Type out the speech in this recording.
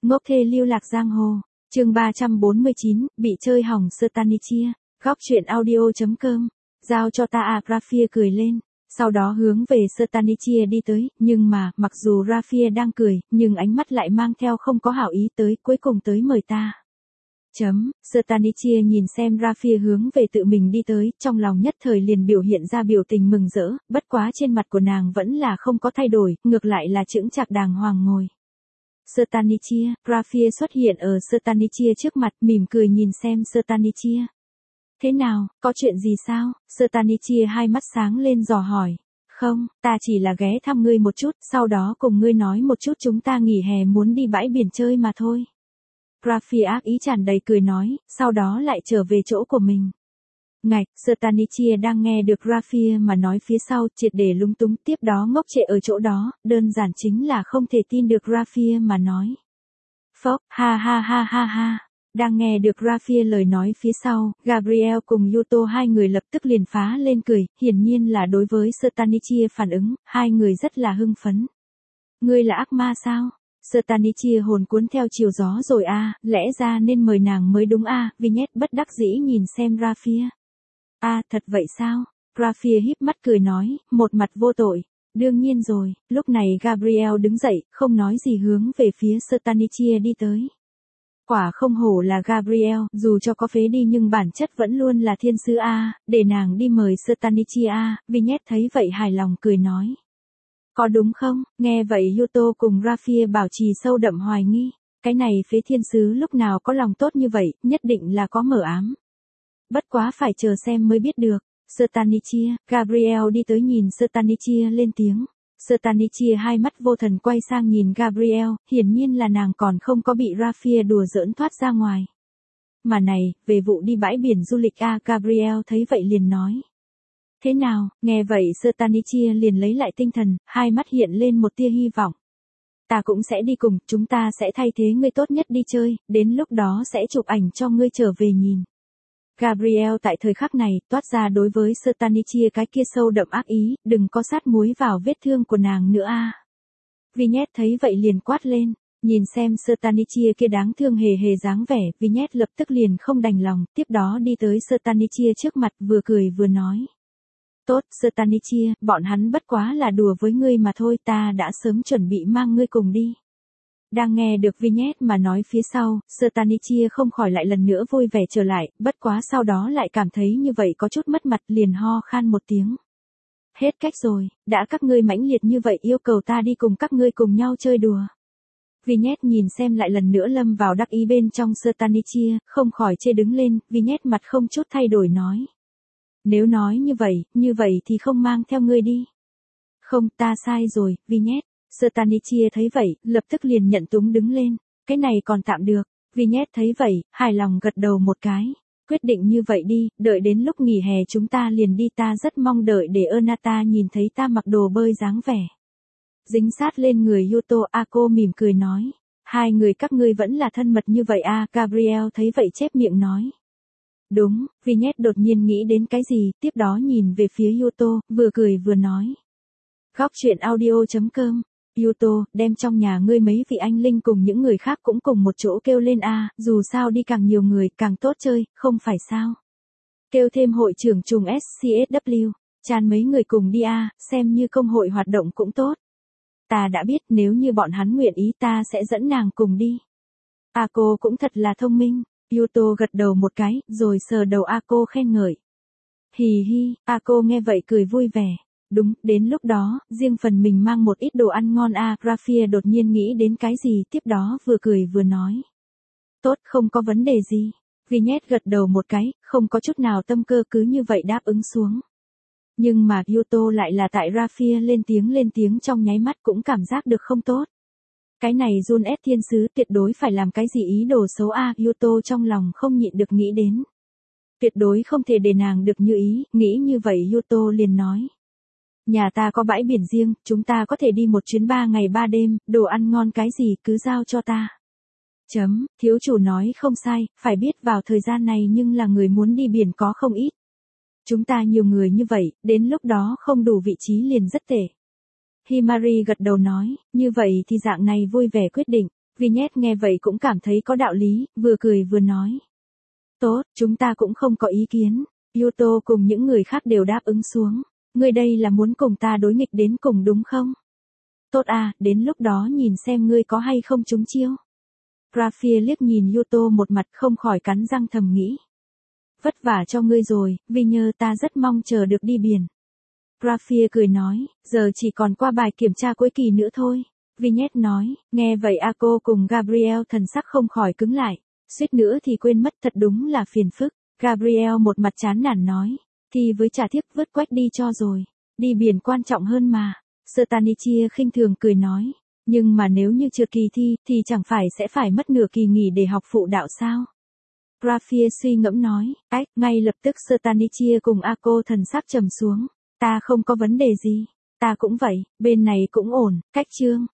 Ngốc thê lưu lạc giang hồ. Chương 349, bị chơi hỏng Stanichia. Góc truyện audio.com. Giao cho ta à, Rafia cười lên. Sau đó hướng về Stanichia đi tới, nhưng mà, mặc dù Rafia đang cười, nhưng ánh mắt lại mang theo không có hảo ý tới, cuối cùng tới mời ta. Stanichia nhìn xem Rafia hướng về tự mình đi tới, trong lòng nhất thời liền biểu hiện ra biểu tình mừng rỡ, bất quá trên mặt của nàng vẫn là không có thay đổi, ngược lại là chững chạc đàng hoàng ngồi. Stanichia, Rafia xuất hiện ở Stanichia trước mặt, mỉm cười nhìn xem Stanichia. Thế nào, có chuyện gì sao? Stanichia hai mắt sáng lên dò hỏi. Không, ta chỉ là ghé thăm ngươi một chút, sau đó cùng ngươi nói một chút chúng ta nghỉ hè muốn đi bãi biển chơi mà thôi. Rafia ác ý tràn đầy cười nói, sau đó lại trở về chỗ của mình. Ngạch, Stanichia đang nghe được Rafia mà nói phía sau, triệt để lúng túng, tiếp đó ngốc trệ ở chỗ đó, đơn giản chính là không thể tin được Rafia mà nói. Phốc, ha ha ha ha ha. Đang nghe được Rafia lời nói phía sau, Gabriel cùng Yuto hai người lập tức liền phá lên cười, hiển nhiên là đối với Stanichia phản ứng, hai người rất là hưng phấn. Ngươi là ác ma sao? Stanichia hồn cuốn theo chiều gió rồi à, lẽ ra nên mời nàng mới đúng à, Vignette bất đắc dĩ nhìn xem Rafia. À, thật vậy sao? Rafia híp mắt cười nói, một mặt vô tội. Đương nhiên rồi, lúc này Gabriel đứng dậy, không nói gì hướng về phía Stanichia đi tới. Quả không hổ là Gabriel, dù cho có phế đi nhưng bản chất vẫn luôn là thiên sứ A, để nàng đi mời Stanichia A, Vignette thấy vậy hài lòng cười nói. Có đúng không? Nghe vậy Yuto cùng Rafia bảo trì sâu đậm hoài nghi. Cái này phế thiên sứ lúc nào có lòng tốt như vậy, nhất định là có mở ám. Bất quá phải chờ xem mới biết được. Stanichia, Gabriel đi tới nhìn Stanichia lên tiếng. Stanichia hai mắt vô thần quay sang nhìn Gabriel, hiển nhiên là nàng còn không có bị Rafia đùa giỡn thoát ra ngoài. Mà này, về vụ đi bãi biển du lịch a, Gabriel thấy vậy liền nói. Thế nào, nghe vậy Stanichia liền lấy lại tinh thần, hai mắt hiện lên một tia hy vọng. Ta cũng sẽ đi cùng, chúng ta sẽ thay thế ngươi tốt nhất đi chơi, đến lúc đó sẽ chụp ảnh cho ngươi trở về nhìn. Gabriel tại thời khắc này, toát ra đối với Stanichia cái kia sâu đậm ác ý, đừng có sát muối vào vết thương của nàng nữa a. Vignette thấy vậy liền quát lên, nhìn xem Stanichia kia đáng thương hề hề dáng vẻ, Vignette lập tức liền không đành lòng, tiếp đó đi tới Stanichia trước mặt vừa cười vừa nói. Tốt, Stanichia, bọn hắn bất quá là đùa với ngươi mà thôi, ta đã sớm chuẩn bị mang ngươi cùng đi. Đang nghe được Vignette mà nói phía sau, Stanichia không khỏi lại lần nữa vui vẻ trở lại, bất quá sau đó lại cảm thấy như vậy có chút mất mặt liền ho khan một tiếng. Hết cách rồi, đã các ngươi mãnh liệt như vậy yêu cầu ta đi cùng các ngươi cùng nhau chơi đùa. Vignette nhìn xem lại lần nữa lâm vào đắc ý bên trong Stanichia, không khỏi chê đứng lên, Vignette mặt không chút thay đổi nói. Nếu nói như vậy thì không mang theo ngươi đi. Không, ta sai rồi, Vignette. Stanichia thấy vậy, lập tức liền nhận túng đứng lên. Cái này còn tạm được. Vignette thấy vậy, hài lòng gật đầu một cái. Quyết định như vậy đi, đợi đến lúc nghỉ hè chúng ta liền đi, ta rất mong đợi để Ernata nhìn thấy ta mặc đồ bơi dáng vẻ. Dính sát lên người Yuto, Ako mỉm cười nói. Hai người các ngươi vẫn là thân mật như vậy à, Gabriel thấy vậy chép miệng nói. Đúng, Vignette đột nhiên nghĩ đến cái gì, tiếp đó nhìn về phía Yuto, vừa cười vừa nói. Góc truyện audio.com. Yuto, đem trong nhà ngươi mấy vị anh linh cùng những người khác cũng cùng một chỗ kêu lên a, dù sao đi càng nhiều người càng tốt chơi, không phải sao? Kêu thêm hội trưởng trùng SCSW, chan mấy người cùng đi a, xem như công hội hoạt động cũng tốt. Ta đã biết nếu như bọn hắn nguyện ý ta sẽ dẫn nàng cùng đi. Ako cũng thật là thông minh. Yuto gật đầu một cái, rồi sờ đầu Ako khen ngợi. Hì hi, Ako nghe vậy cười vui vẻ. Đúng, đến lúc đó, riêng phần mình mang một ít đồ ăn ngon a, Rafia đột nhiên nghĩ đến cái gì, tiếp đó vừa cười vừa nói. Tốt, không có vấn đề gì. Vignette gật đầu một cái, không có chút nào tâm cơ cứ như vậy đáp ứng xuống. Nhưng mà Yuto lại là tại Rafia lên tiếng trong nháy mắt cũng cảm giác được không tốt. Cái này Jun S thiên sứ tuyệt đối phải làm cái gì ý đồ xấu a, Yuto trong lòng không nhịn được nghĩ đến. Tuyệt đối không thể để nàng được như ý, nghĩ như vậy Yuto liền nói. Nhà ta có bãi biển riêng, chúng ta có thể đi một chuyến 3 ngày 3 đêm, đồ ăn ngon cái gì cứ giao cho ta. Thiếu chủ nói không sai, phải biết vào thời gian này nhưng là người muốn đi biển có không ít. Chúng ta nhiều người như vậy, đến lúc đó không đủ vị trí liền rất tệ. Himari gật đầu nói, như vậy thì dạng này vui vẻ quyết định. Vignette nghe vậy cũng cảm thấy có đạo lý, vừa cười vừa nói. Tốt, chúng ta cũng không có ý kiến. Yuto cùng những người khác đều đáp ứng xuống. Ngươi đây là muốn cùng ta đối nghịch đến cùng đúng không? Tốt à, đến lúc đó nhìn xem ngươi có hay không trúng chiêu. Grafia liếc nhìn Yuto một mặt không khỏi cắn răng thầm nghĩ. Vất vả cho ngươi rồi, Vignette, ta rất mong chờ được đi biển. Grafia cười nói, giờ chỉ còn qua bài kiểm tra cuối kỳ nữa thôi. Vignette nói, nghe vậy Ako cùng Gabriel thần sắc không khỏi cứng lại. Suýt nữa thì quên mất, thật đúng là phiền phức. Gabriel một mặt chán nản nói, thì với trả thiếc vứt quách đi cho rồi. Đi biển quan trọng hơn mà. Stanichia khinh thường cười nói, nhưng mà nếu như trượt kỳ thi, thì chẳng phải sẽ phải mất nửa kỳ nghỉ để học phụ đạo sao? Grafia suy ngẫm nói, ngay lập tức Stanichia cùng Ako thần sắc trầm xuống. Ta không có vấn đề gì. Ta cũng vậy, bên này cũng ổn, cách chương.